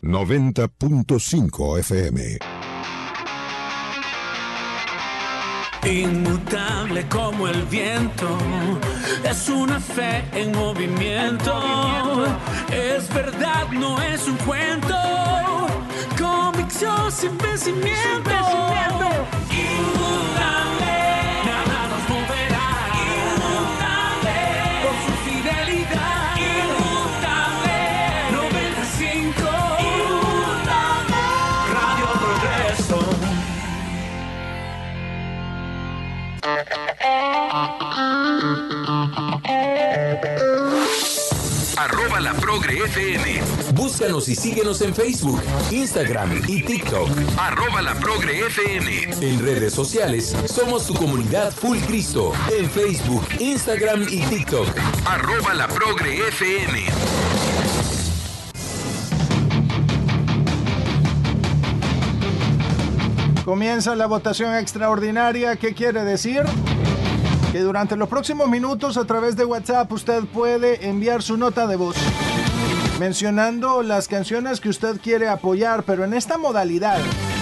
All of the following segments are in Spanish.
90.5 FM. Inmutable como el viento, es una fe en movimiento. Es verdad, no es un cuento. Convicción sin vencimiento. Inmutable, nada nos moverá. Inmutable, por su fidelidad. Inmutable, 95. Inmutable, Radio Progreso. @La Progre FM. Búscanos y síguenos en Facebook, Instagram y TikTok. @La Progre FM. En redes sociales somos tu comunidad Full Cristo. En Facebook, Instagram y TikTok. @La Progre FM. Comienza la votación extraordinaria. ¿Qué quiere decir? Que durante los próximos minutos a través de WhatsApp usted puede enviar su nota de voz mencionando las canciones que usted quiere apoyar, pero en esta modalidad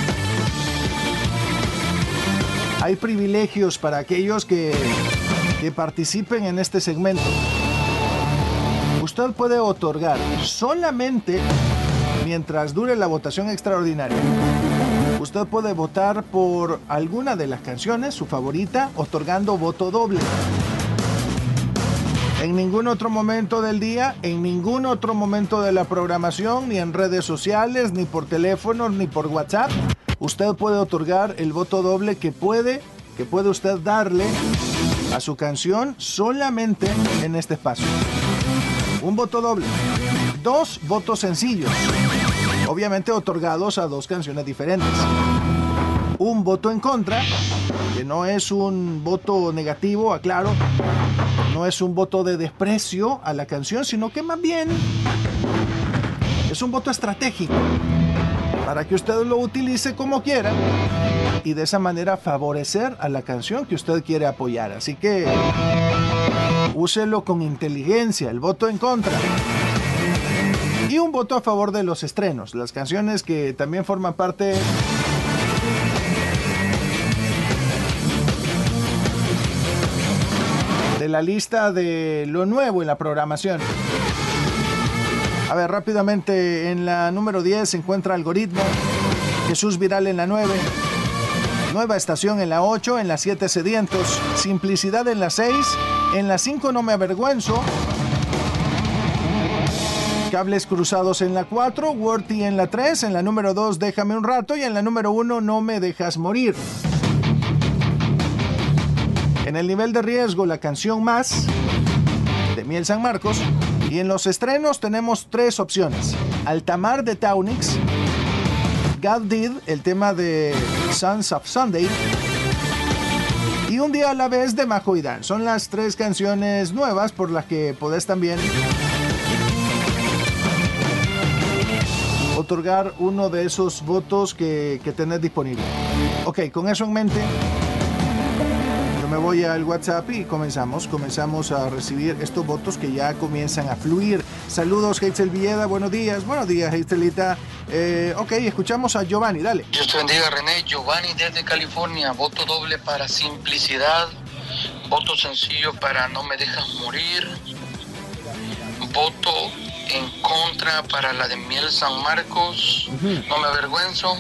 hay privilegios para aquellos que participen en este segmento. Usted puede otorgar solamente mientras dure la votación extraordinaria. Usted puede votar por alguna de las canciones, su favorita, otorgando voto doble. En ningún otro momento del día, en ningún otro momento de la programación, ni en redes sociales, ni por teléfono, ni por WhatsApp, usted puede otorgar el voto doble que puede usted darle a su canción solamente en este espacio. Un voto doble. 2 votos sencillos, obviamente otorgados a 2 canciones diferentes. Un voto en contra, que no es un voto negativo, aclaro, no es un voto de desprecio a la canción, sino que más bien es un voto estratégico para que usted lo utilice como quiera y de esa manera favorecer a la canción que usted quiere apoyar. Así que úselo con inteligencia, el voto en contra. Y un voto a favor de los estrenos, las canciones que también forman parte de la lista de lo nuevo en la programación. A ver, rápidamente, en la número 10 se encuentra Algoritmo, Jesús Viral en la 9, Nueva Estación en la 8, en la 7 Sedientos, Simplicidad en la 6, en la 5 No Me Avergüenzo, Cables Cruzados en la 4, Worthy en la 3, en la número 2 Déjame un Rato y en la número 1 No Me Dejas Morir. En el nivel de riesgo, la canción Más, de Miel San Marcos. Y en los estrenos tenemos 3 opciones. Altamar de Taunix, God Did, el tema de Sons of Sunday, y Un Día a la Vez de Majo y Dan. Son las 3 canciones nuevas por las que podés también otorgar uno de esos votos que tenés disponible. Ok, con eso en mente, me voy al WhatsApp y comenzamos a recibir estos votos que ya comienzan a fluir. Saludos, Heitzel Villeda, buenos días, Heitzelita. Ok, escuchamos a Giovanni, dale. Dios te bendiga, René. Giovanni desde California, voto doble para Simplicidad, voto sencillo para No Me Dejas Morir, voto en contra para la de Miel San Marcos, No Me Avergüenzo.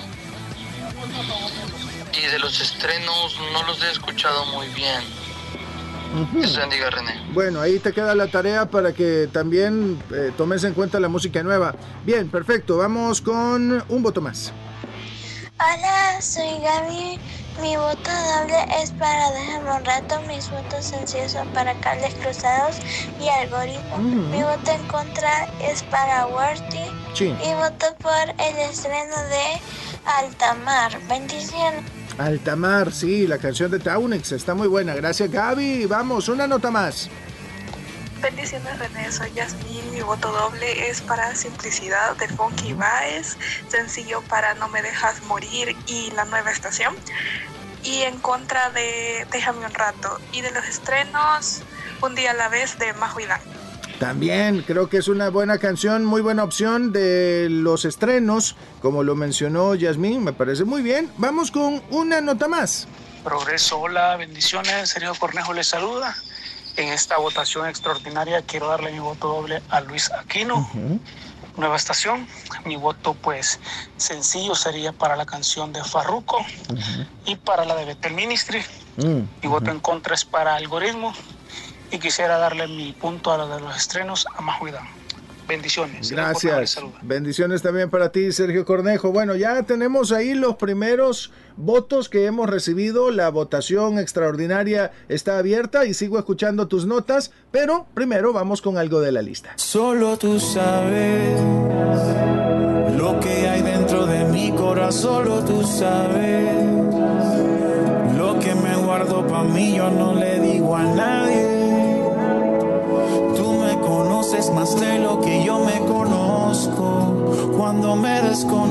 Y de los estrenos no los he escuchado muy bien. Dios bendiga, René. Bueno, ahí te queda la tarea para que también tomes en cuenta la música nueva. Bien, perfecto. Vamos con un voto más. Hola, soy Gaby. Mi voto doble es para Déjame un Rato. Mis votos sencillos son para Cables Cruzados y Algoritmo. Mi voto en contra es para Worthy. Sí. Y voto por el estreno de Altamar. Bendiciones. Altamar, sí, la canción de Taunix está muy buena. Gracias, Gaby. Vamos, una nota más. Bendiciones, René, soy Yasmín. Mi voto doble es para Simplicidad de Funky Baez, sencillo para No Me Dejas Morir y La Nueva Estación, y en contra de Déjame un Rato. Y de los estrenos, Un Día a la Vez de Majo y Dan. También creo que es una buena canción, muy buena opción de los estrenos, como lo mencionó Yasmín, me parece muy bien. Vamos con una nota más. Progreso, hola, bendiciones, Sergio Cornejo les saluda. En esta votación extraordinaria quiero darle mi voto doble a Luis Aquino. Nueva estación. Mi voto pues sencillo sería para la canción de Farruko y para la de Bethel Ministry. Mi voto en contra es para Algoritmo y quisiera darle mi punto a lo de los estrenos a Majuida. Bendiciones. Gracias. Bendiciones también para ti, Sergio Cornejo. Bueno, ya tenemos ahí los primeros votos que hemos recibido. La votación extraordinaria está abierta y sigo escuchando tus notas, pero primero vamos con algo de la lista. Solo tú sabes lo que hay dentro de mi corazón. Solo tú sabes lo que me guardo para mí. Yo no le digo a nadie. Conoces más de lo que yo me conozco cuando me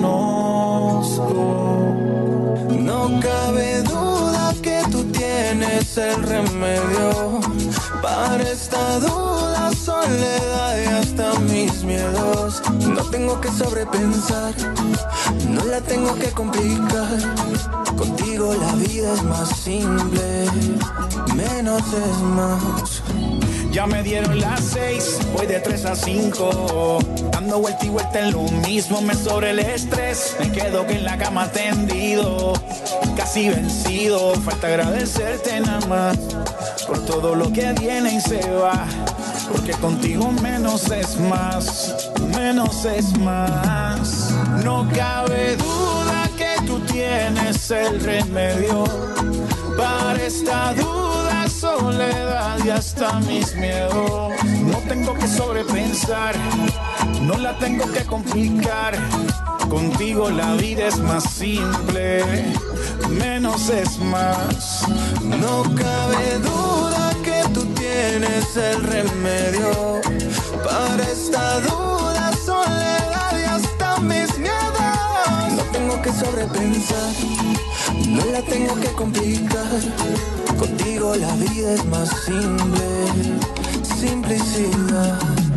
desconozco. No cabe duda que tú tienes el remedio para esta duda, soledad y hasta mis miedos. No tengo que sobrepensar, no la tengo que complicar. Contigo la vida es más simple, menos es más. Ya me dieron las 6, voy de 3 a 5, dando vuelta y vuelta en lo mismo, me sobre el estrés, me quedo que en la cama tendido, casi vencido, falta agradecerte nada más, por todo lo que viene y se va, porque contigo menos es más, menos es más. No cabe duda que tú tienes el remedio para esta duda, soledad y hasta mis miedos. No tengo que sobrepensar, no la tengo que complicar. Contigo la vida es más simple, menos es más. No cabe duda que tú tienes el remedio para esta duda, soledad y hasta mis miedos. No tengo que sobrepensar, no la tengo que complicar. Contigo la vida es más simple, simplicidad.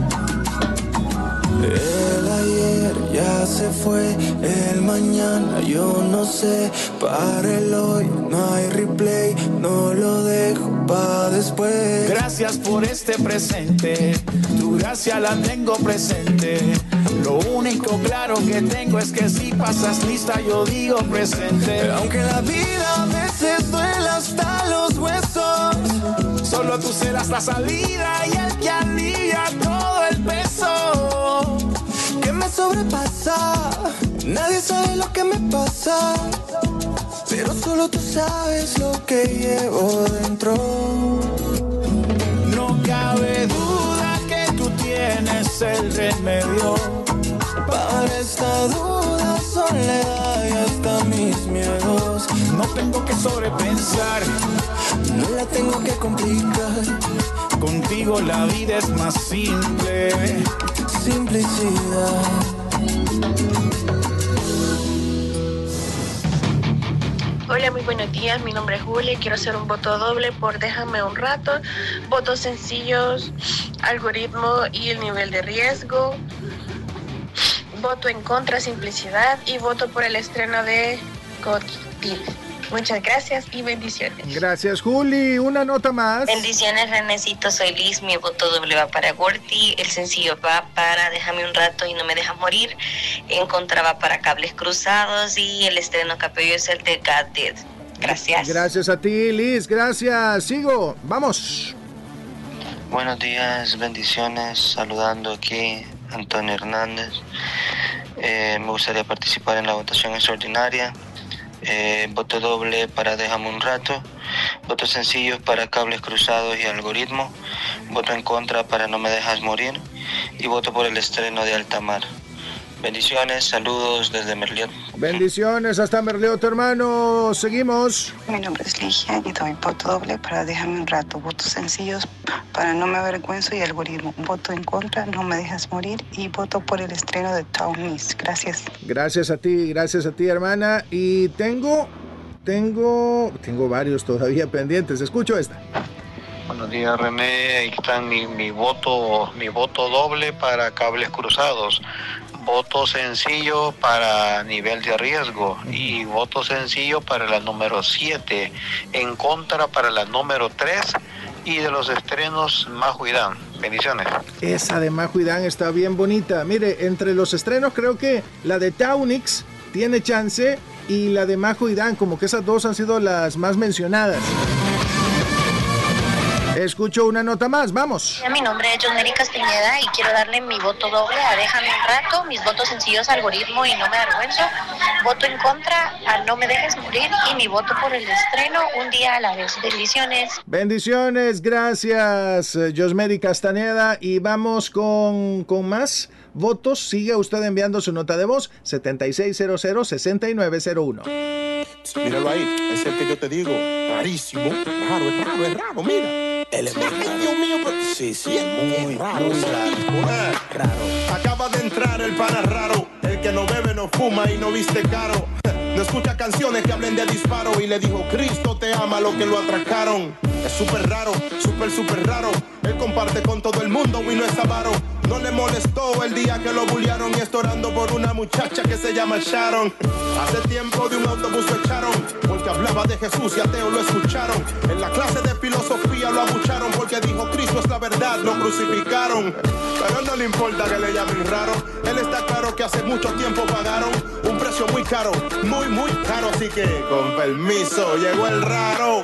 El ayer ya se fue, el mañana yo no sé. Para el hoy no hay replay, no lo dejo para después. Gracias por este presente, tu gracia la tengo presente. Lo único claro que tengo es que si pasas lista yo digo presente. Aunque la vida a veces duele hasta los huesos, solo tú serás la salida y el que alivia todo el peso que me sobrepasa. Nadie sabe lo que me pasa, pero solo tú sabes lo que llevo dentro. No cabe duda que tú tienes el remedio para esta duda, soledad y hasta mis miedos. No tengo que sobrepensar, no la tengo que complicar. Contigo la vida es más simple, simplicidad. Hola, muy buenos días, mi nombre es Julia, quiero hacer un voto doble por Déjame un rato, votos sencillos, Algoritmo y el nivel de riesgo, voto en contra, simplicidad y voto por el estreno de Cotil. Muchas gracias y bendiciones. Gracias, Juli. Una nota más. Bendiciones, Renecito. Soy Liz. Mi voto doble va para Gorty. El sencillo va para Déjame un rato y No me dejas morir. En contra va para Cables Cruzados. Y el estreno capello es el de God Did. Gracias. Gracias a ti, Liz. Gracias. Sigo. Vamos. Buenos días, bendiciones. Saludando aquí Antonio Hernández. Me gustaría participar en la votación extraordinaria. Voto doble para Déjame un rato, votos sencillos para Cables Cruzados y Algoritmo, voto en contra para No me dejas morir y voto por el estreno de Altamar. Bendiciones, saludos desde Merliot. Bendiciones hasta Merliot, hermano. Seguimos. Mi nombre es Ligia y doy voto doble para Déjame un rato, votos sencillos para No me avergüenzo y Algoritmo, voto en contra, No me dejas morir y voto por el estreno de Town Miss. Gracias. Gracias a ti, hermana. Y tengo varios todavía pendientes. Escucho esta. Buenos Buenos días, René. Ahí está mi voto doble para cables cruzados. Voto sencillo para nivel de riesgo y voto sencillo para la número 7, en contra para la número 3 y de los estrenos Majuidán. Bendiciones. Esa de Majuidán está bien bonita. Mire, entre los estrenos creo que la de Taunix tiene chance y la de Majuidán, como que esas dos han sido las más mencionadas. Escucho una nota más, vamos. Mi nombre es Josmery Castañeda y quiero darle mi voto doble a Déjame un Rato, mis votos sencillos Algoritmo y No me avergüenzo, voto en contra a No me dejes morir y mi voto por el estreno Un día a la vez. Bendiciones. Bendiciones, gracias Josmery Castañeda, y vamos con más votos. Sigue usted enviando su nota de voz 7600-6901. Míralo ahí, es el que yo te digo, rarísimo, raro, mira. Él es muy raro. Ay, Dios mío, pero... Sí, es muy raro. Acaba de entrar el pana raro, el que no bebe, no fuma y no viste caro. No escucha canciones que hablen de disparo y le dijo Cristo te ama lo que lo atracaron. Es súper raro, súper raro. Él comparte con todo el mundo y no es avaro. No le molestó el día que lo bullearon y está orando por una muchacha que se llama Sharon. Hace tiempo de un autobús lo echaron porque hablaba de Jesús y ateos lo escucharon. En la clase de filosofía lo abucharon porque dijo Cristo es la verdad, lo crucificaron. Pero no le importa que le llamen raro. Él está claro que hace mucho tiempo pagaron un precio muy caro, muy caro. Así que con permiso llegó el raro.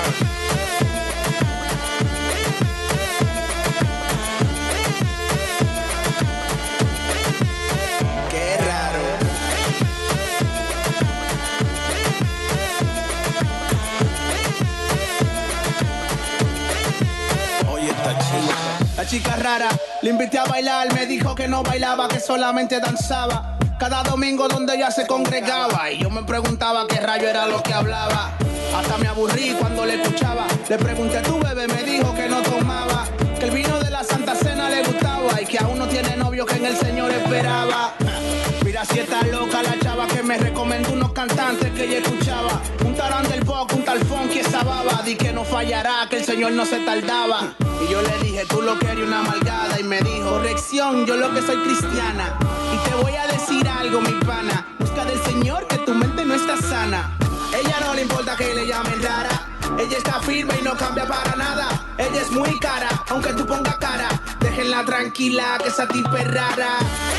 La chica rara, le invité a bailar, me dijo que no bailaba, que solamente danzaba. Cada domingo donde ella se congregaba y yo me preguntaba qué rayo era lo que hablaba. Hasta me aburrí cuando le escuchaba. Le pregunté, ¿tu bebé? Me dijo que no tomaba, que el vino de la Santa Cena le gustaba y que aún no tiene novio, que en el Señor esperaba. Mira si está loca la chava que me recomendó unos cantantes que ella escuchaba. Un tarán del pop, un tal funky, esa baba. Di que no fallará, que el Señor no se tardaba. Y yo le dije, tú lo que eres una amalgada. Y me dijo, corrección, yo lo que soy cristiana. Y te voy a decir algo, mi pana. Busca del Señor que tu mente no está sana. Ella no le importa que le llamen rara. Ella está firme y no cambia para nada. Ella es muy cara, aunque tú pongas cara. Déjenla tranquila, que esa tipa es rara.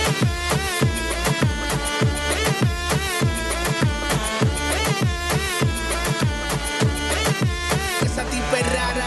Esa tipa es rara.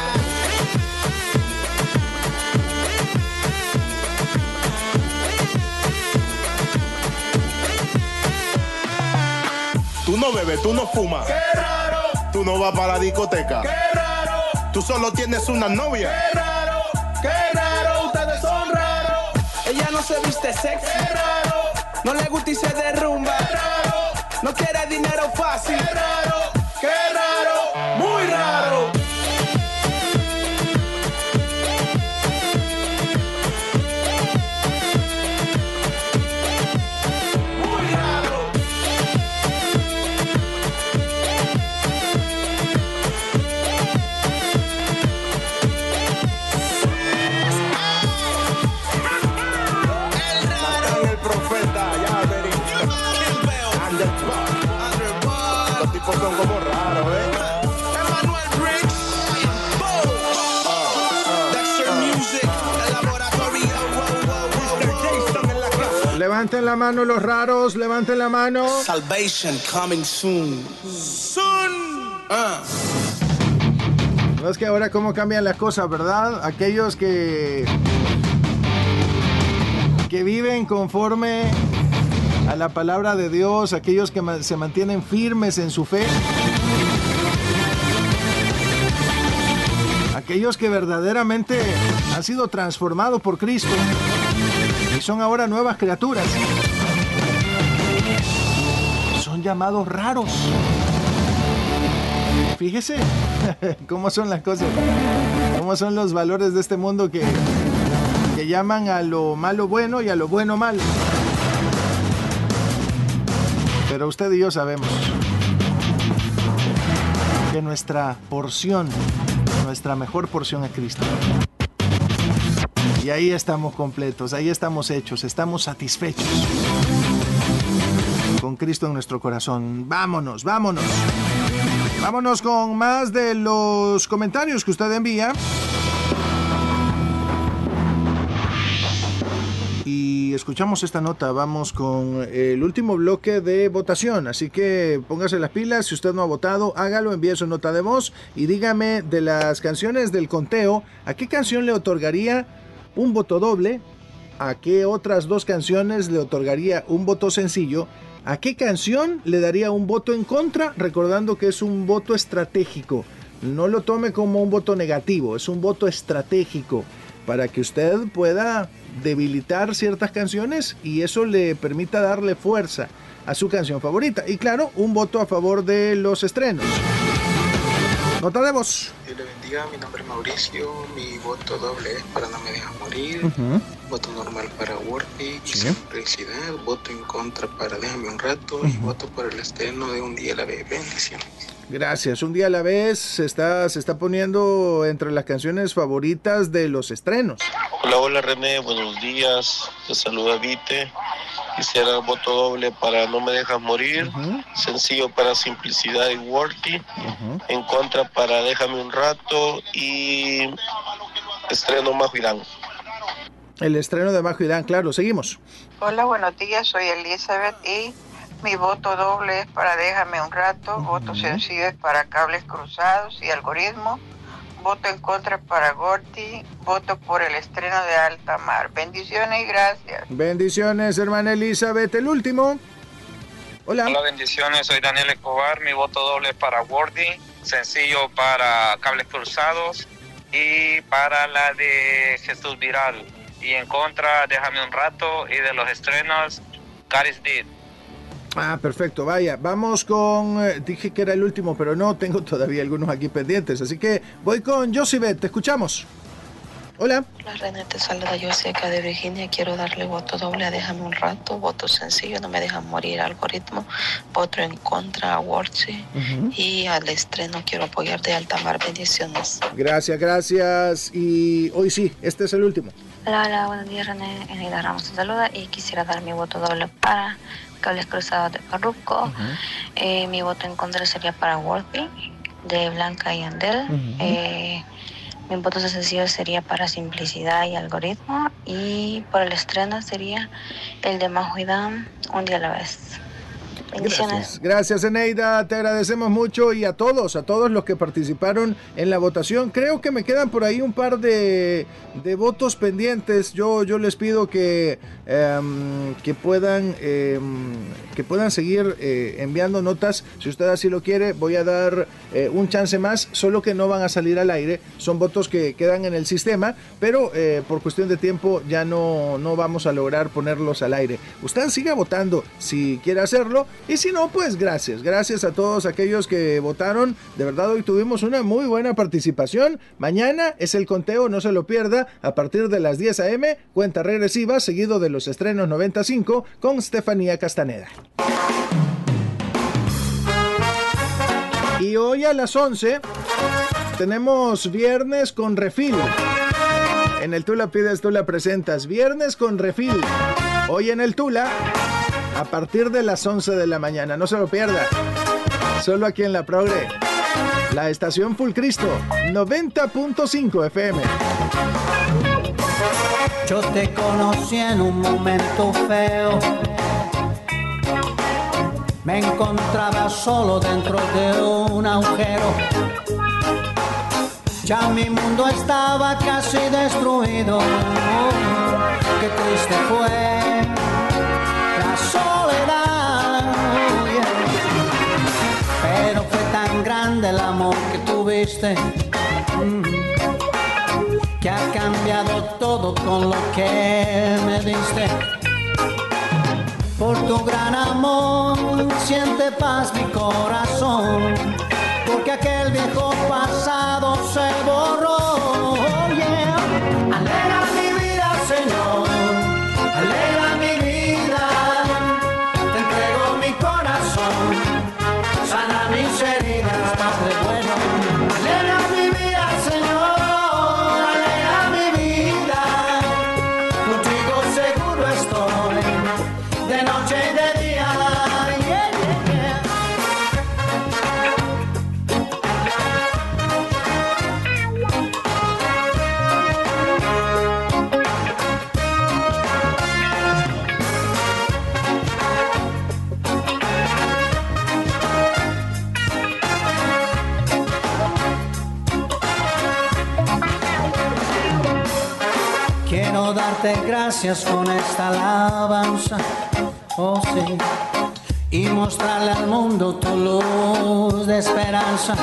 Tú no bebes, tú no fumas. ¡Qué raro! Tú no vas para la discoteca. ¡Qué raro! Tú solo tienes una novia. ¡Qué raro! ¡Qué raro! Ustedes son raros. Ella no se viste sexy. ¡Qué raro! No le gusta y se derrumba. ¡Qué raro! No quiere dinero fácil. ¡Qué raro! ¡Qué raro! ¡Muy raro! Los tipos son como raros, Emmanuel Briggs, Dexter Music, el laboratorio. Jason en la casa. Levanten la mano los raros, levanten la mano. Salvation coming soon. No es que ahora cómo cambian las cosas, ¿verdad? Aquellos que viven conforme a la palabra de Dios, aquellos que se mantienen firmes en su fe, aquellos que verdaderamente han sido transformados por Cristo y son ahora nuevas criaturas, son llamados raros. Fíjese cómo son las cosas, cómo son los valores de este mundo que llaman a lo malo bueno y a lo bueno malo. Pero usted y yo sabemos que nuestra porción nuestra mejor porción es Cristo. Y ahí estamos completos, ahí estamos hechos, estamos satisfechos con Cristo en nuestro corazón. Vámonos, vámonos. Vámonos con más de los comentarios que usted envía. Y escuchamos esta nota. Vamos con el último bloque de votación. Así que póngase las pilas. Si usted no ha votado, hágalo, envíe su nota de voz y dígame de las canciones del conteo, ¿a qué canción le otorgaría un voto doble? ¿A qué otras dos canciones le otorgaría un voto sencillo? ¿A qué canción le daría un voto en contra? Recordando que es un voto estratégico. No lo tome como un voto negativo, es un voto estratégico para que usted pueda debilitar ciertas canciones y eso le permita darle fuerza a su canción favorita. Y claro, un voto a favor de los estrenos. Nota de voz. Dios le bendiga, mi nombre es Mauricio, mi voto doble es para No Me Dejas Morir, voto normal para Worthy y Simplicidad, voto en contra para Déjame un Rato y voto por el estreno de Un Día a la Vez. Bendiciones. Gracias. Un Día a la Vez se está poniendo entre las canciones favoritas de los estrenos. Hola, hola René, buenos días, te saluda Vite. Quisiera el voto doble para No Me Dejas Morir, sencillo para Simplicidad y Worthy, en contra para Déjame un Rato y estreno Majo Irán. El estreno de Majo Irán, claro, seguimos. Hola, buenos días, soy Elizabeth y mi voto doble es para Déjame un Rato, voto sencillo es para Cables Cruzados y Algoritmo, voto en contra para Gorty, voto por el estreno de Alta Mar. Bendiciones y gracias. Bendiciones, hermana Elizabeth. El último. Hola. Hola, bendiciones. Soy Daniel Escobar. Mi voto doble es para Gordy, sencillo para Cables Cruzados y para la de Jesús Viral. Y en contra, Déjame un Rato y de los estrenos, God is Dead. Ah, perfecto, vaya, vamos con, dije que era el último, pero no, tengo todavía algunos aquí pendientes, así que voy con Josibet, te escuchamos. Hola. Hola René, te saluda Josie acá de Virginia, quiero darle voto doble a Déjame un Rato, voto sencillo, No Me Dejas Morir, Algoritmo, voto en contra a Worthy y al estreno quiero apoyar de Alta Mar. Bendiciones. Gracias, gracias, y hoy sí, este es el último. Hola, buenos días René, Eneida Ramos te saluda y quisiera dar mi voto doble para Cables Cruzados de Farruko. Mi voto en contra sería para Worthy de Blanca y Andel. Mi voto sencillo sería para Simplicidad y Algoritmo y por el estreno sería el de Majo Irán, Un Día a la Vez. Bendiciones. Gracias Eneida, te agradecemos mucho y a todos los que participaron en la votación. Creo que me quedan por ahí un par de votos pendientes. Yo les pido que puedan seguir enviando notas. Si usted así lo quiere, voy a dar un chance más, solo que no van a salir al aire. Son votos que quedan en el sistema, pero por cuestión de tiempo ya no vamos a lograr ponerlos al aire. Usted siga votando si quiere hacerlo. Y si no, pues gracias a todos aquellos que votaron. De verdad hoy tuvimos una muy buena participación. Mañana es el conteo, no se lo pierda, a partir de las 10 a.m, cuenta regresiva, seguido de los estrenos 95 con Estefanía Castaneda. Y hoy a las 11 tenemos Viernes con Refil. En el Tula Pides, Tula Presentas, Viernes con Refil. Hoy en el Tula, a partir de las 11 de la mañana, no se lo pierda. Solo aquí en La Progre, la estación Full Cristo, 90.5 FM. Yo te conocí en un momento feo. Me encontraba solo dentro de un agujero. Ya mi mundo estaba casi destruido. Qué triste fue la soledad, pero fue tan grande el amor que tuviste, que ha cambiado todo con lo que me diste. Por tu gran amor siente paz mi corazón, porque aquel viejo pasado se borró. Yeah. Alegra mi vida, Señor, alegra mi vida, te entrego mi corazón, sana mis heridas, Padre bueno. Alegra mi vida, Señor. darte gracias con esta alabanza, oh sí, y mostrarle al mundo tu luz de esperanza.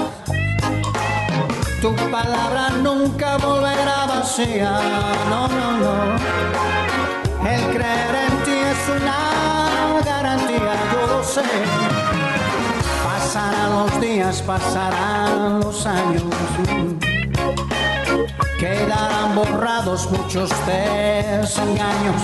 Tu palabra nunca volverá vacía, no, no, no. El creer en ti es una garantía, yo lo sé. Pasarán los días, pasarán los años, quedarán borrados muchos desengaños.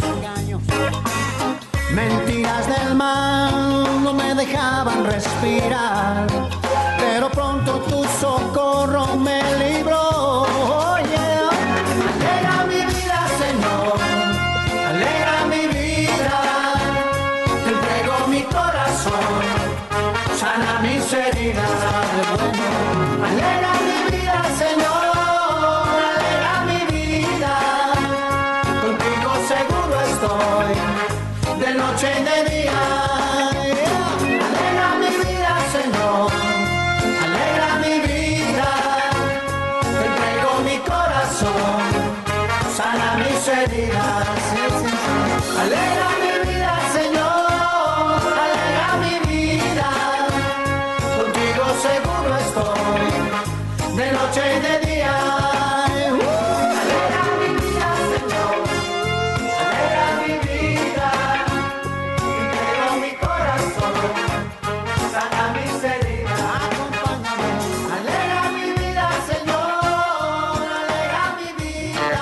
Mentiras del mal no me dejaban respirar, pero pronto tu socorro me libró. Oh, yeah. Alegra mi vida, Señor, alegra mi vida. Te entrego mi corazón, sana mis heridas. Alegra mi vida, Señor, alegra mi vida. Contigo seguro estoy, de noche y de día. Alegra mi vida, Señor, alegra mi vida. Te entrego mi corazón, sana mis heridas. Alegra mi vida, Señor, alegra mi vida. Contigo seguro estoy, de noche y de día. Alegra mi vida, Señor, alegra mi vida. Te entrego mi corazón, sana mis heridas. Acompáñame. Alegra mi vida, Señor, alegra mi vida.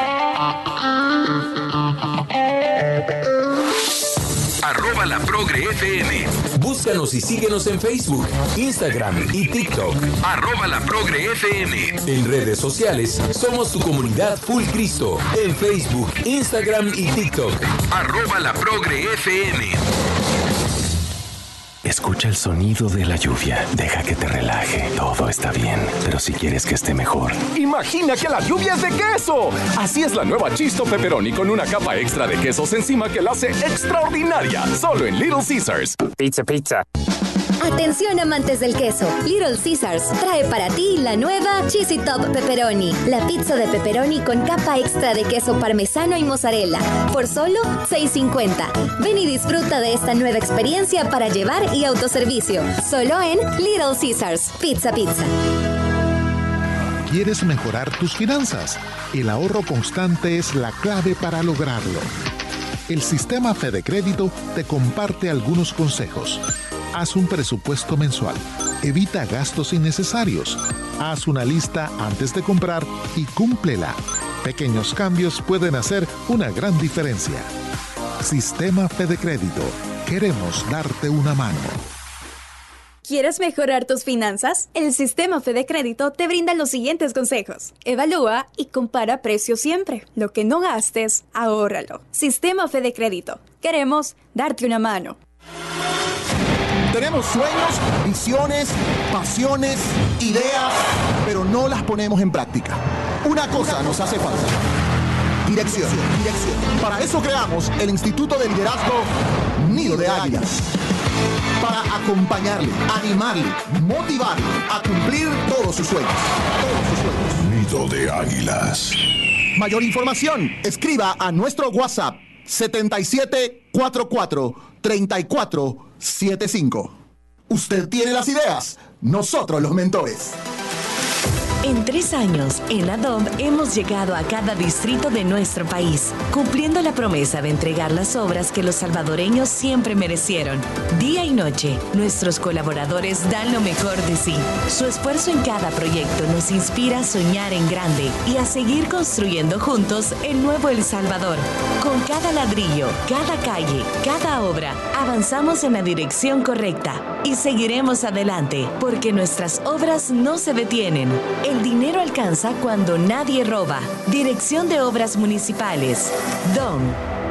La Progre FM. Búscanos y síguenos en Facebook, Instagram y TikTok. La Progre FM. En redes sociales somos tu comunidad Full Cristo. En Facebook, Instagram y TikTok. La Progre FM. Escucha el sonido de la lluvia. Deja que te relaje. Todo está bien, pero si quieres que esté mejor, ¡imagina que la lluvia es de queso! Así es la nueva Chisto Pepperoni con una capa extra de quesos encima que la hace extraordinaria. Solo en Little Caesars. Pizza, pizza. Atención amantes del queso, Little Caesars trae para ti la nueva Cheesy Top Pepperoni, la pizza de pepperoni con capa extra de queso parmesano y mozzarella, por solo $6.50. Ven y disfruta de esta nueva experiencia para llevar y autoservicio, solo en Little Caesars. Pizza, pizza. ¿Quieres mejorar tus finanzas? El ahorro constante es la clave para lograrlo. El sistema Fede Crédito te comparte algunos consejos. Haz un presupuesto mensual. Evita gastos innecesarios. Haz una lista antes de comprar y cúmplela. Pequeños cambios pueden hacer una gran diferencia. Sistema Fede Crédito. Queremos darte una mano. ¿Quieres mejorar tus finanzas? El sistema Fede Crédito te brinda los siguientes consejos. Evalúa y compara precios siempre. Lo que no gastes, ahórralo. Sistema Fede Crédito. Queremos darte una mano. Tenemos sueños, visiones, pasiones, ideas, pero no las ponemos en práctica. Una cosa nos hace falta. Dirección. Para eso creamos el Instituto de Liderazgo Nido de Águilas. Para acompañarle, animarle, motivarle a cumplir todos sus sueños. Nido de Águilas. Mayor información, escriba a nuestro WhatsApp 7744-3475. Usted tiene las ideas, nosotros los mentores. En 3 años, en ADOM hemos llegado a cada distrito de nuestro país, cumpliendo la promesa de entregar las obras que los salvadoreños siempre merecieron. Día y noche, nuestros colaboradores dan lo mejor de sí. Su esfuerzo en cada proyecto nos inspira a soñar en grande y a seguir construyendo juntos el nuevo El Salvador. Con cada ladrillo, cada calle, cada obra, avanzamos en la dirección correcta y seguiremos adelante, porque nuestras obras no se detienen. El dinero alcanza cuando nadie roba. Dirección de Obras Municipales. DOM.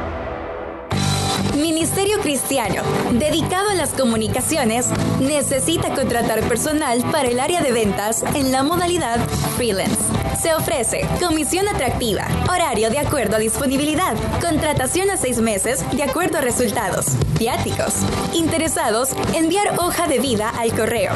Ministerio Cristiano, dedicado a las comunicaciones, necesita contratar personal para el área de ventas en la modalidad freelance. Se ofrece comisión atractiva, horario de acuerdo a disponibilidad, contratación a 6 meses de acuerdo a resultados, viáticos. Interesados, enviar hoja de vida al correo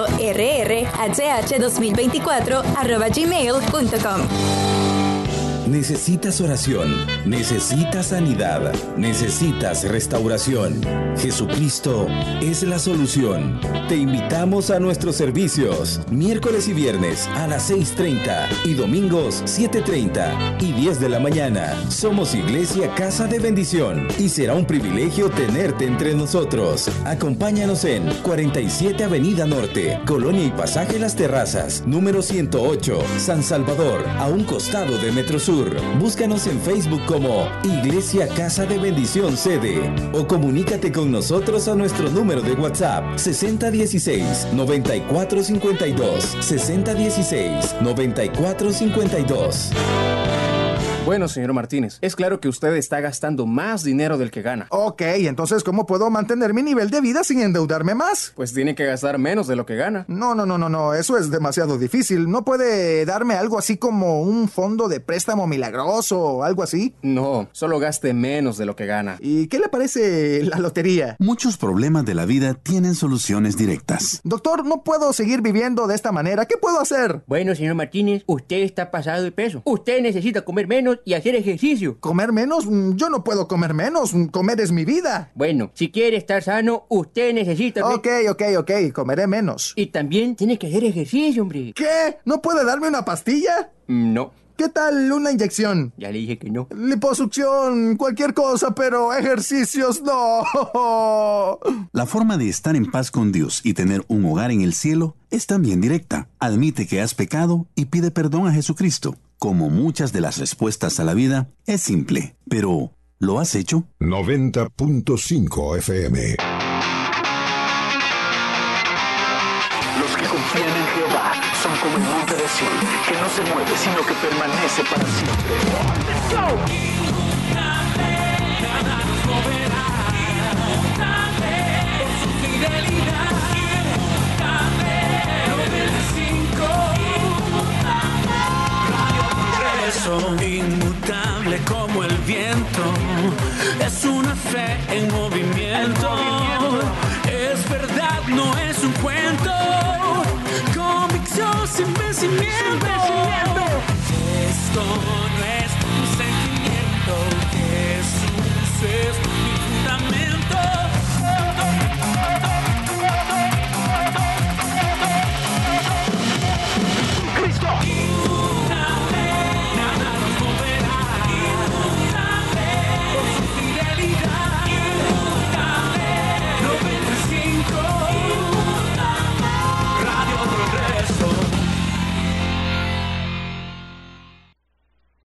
contacto.rrhh2024@gmail.com. Necesitas oración, necesitas sanidad, necesitas restauración. Jesucristo es la solución. Te invitamos a nuestros servicios, miércoles y viernes a las 6:30 y domingos 7:30 y 10 de la mañana. Somos Iglesia Casa de Bendición y será un privilegio tenerte entre nosotros. Acompáñanos en 47 Avenida Norte, Colonia y Pasaje Las Terrazas, número 108, San Salvador, a un costado de Metrosur. Búscanos en Facebook como Iglesia Casa de Bendición Sede o comunícate con nosotros a nuestro número de WhatsApp 6016-9452, 6016-9452. Bueno, señor Martínez, es claro que usted está gastando más dinero del que gana. Ok, entonces, ¿cómo puedo mantener mi nivel de vida sin endeudarme más? Pues tiene que gastar menos de lo que gana. No, eso es demasiado difícil. ¿No puede darme algo así como un fondo de préstamo milagroso o algo así? No, solo gaste menos de lo que gana. ¿Y qué le parece la lotería? Muchos problemas de la vida tienen soluciones directas. Doctor, no puedo seguir viviendo de esta manera. ¿Qué puedo hacer? Bueno, señor Martínez, usted está pasado de peso. Usted necesita comer menos y hacer ejercicio. ¿Comer menos? Yo no puedo comer menos. Comer es mi vida. Bueno, si quiere estar sano, usted necesita... Ok. Comeré menos. Y también tiene que hacer ejercicio, hombre. ¿Qué? ¿No puede darme una pastilla? No. ¿Qué tal una inyección? Ya le dije que no. Liposucción, cualquier cosa, pero ejercicios no. La forma de estar en paz con Dios y tener un hogar en el cielo es también directa. Admite que has pecado y pide perdón a Jesucristo. Como muchas de las respuestas a la vida, es simple, pero ¿lo has hecho? 90.5 FM. Los que confían en Jehová son como el monte de Sión, que no se mueve, sino que permanece para siempre. ¡Let's go! Nada nos moverá, por su fidelidad. 95 inmutable como el viento, es una fe en movimiento, es verdad, no es un cuento, convicción sin vencimiento, es con